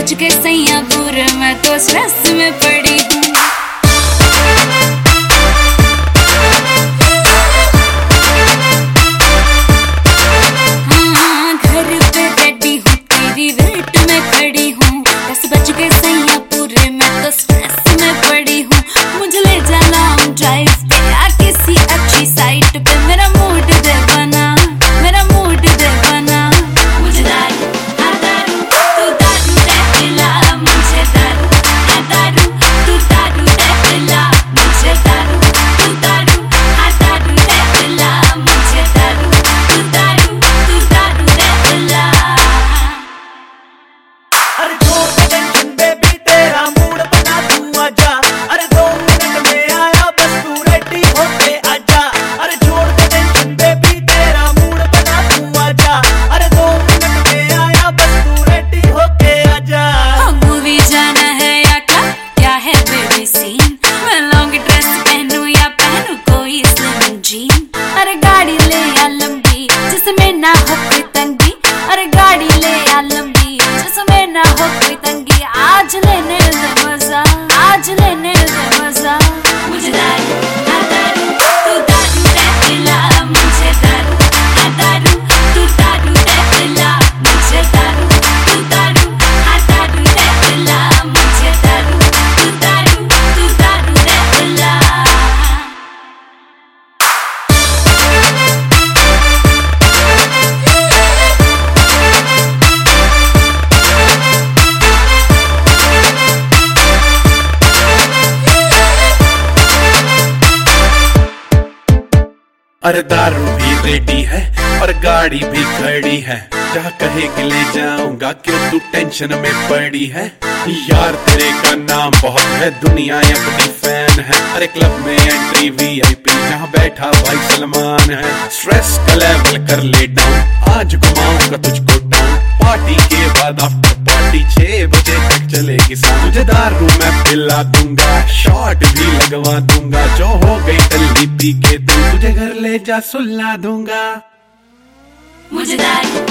बज के सैया पूरे, मैं तो स्ट्रेस में पड़ी हूँ। हाँ, घर पे रेडी हूँ, तेरी वेट में खड़ी हूँ। 10 बज के सैया पूरे, मैं तो स्ट्रेस में पड़ी हूँ। मुझे ले जाना हम ड्राइव पे या किसी अच्छी साइट पे, मेरा मूड दे बना, मेरा मूड दे बना। मुझे दारू हाँ दारू, तू दारू दे पिला मुझे, दारू हाँ दारू, तू दारू दे पिला मुझे, दारू तू दारू हाँ दारू दे पिला मुझे, दारू तू दारू दे पिला। अरे छोड़ दे टेंशन बेबी, तेरा मूड बना तू आजा। अरे 2 मिनट में आया बस तू रेडी होके आजा। अरे छोड़ दे टेंशन बेबी, तेरा मूड बना तू आजा। अरे 2 मिनट में आया बस तू रेडी होके आजा। मूवी जाना है या क्या है बेबी सीन? मैं लॉन्ग ड्रेस पहनूं या पहनूं कोई स्लिम जीन? अरे गाड़ी ले या लंबी जिसमें ना हो कोई तंगी, अरे गाड़ी ले या लंबी जिसमें ना हो कोई तंगी। आज लेने दे मजा, आज लेने दे मजा। मुझे दारू हाँ दारू, तू दारू दे पिला मुझे, दारू हाँ दारू, तू दारू दे पिला मुझे, दारू तू दारू हाँ दारू दे पिला मुझे, दारू तू दारू दे पिला। अरे दारू भी रेडी है और गाड़ी भी खड़ी है, जहाँ कहेगी ले जाऊंगा, क्यों तू टेंशन में पड़ी है? यार तेरे का नाम बहुत है, दुनिया अपनी फैन है। अरे क्लब में एंट्री VIP, जहाँ बैठा भाई सलमान है। स्ट्रेस का लेवल कर ले डाउन, आज घुमाऊंगा तुझको टाउन। पार्टी के बाद आफ्टर पार्टी 6 बजे तक चलेगी साउंड। तुझे दारू मैं पिला दूंगा, शॉट भी लगवा दूंगा। जो हो गई टल्ली पी के तुझे घर ले जा सुला दूंगा। मुझे दारू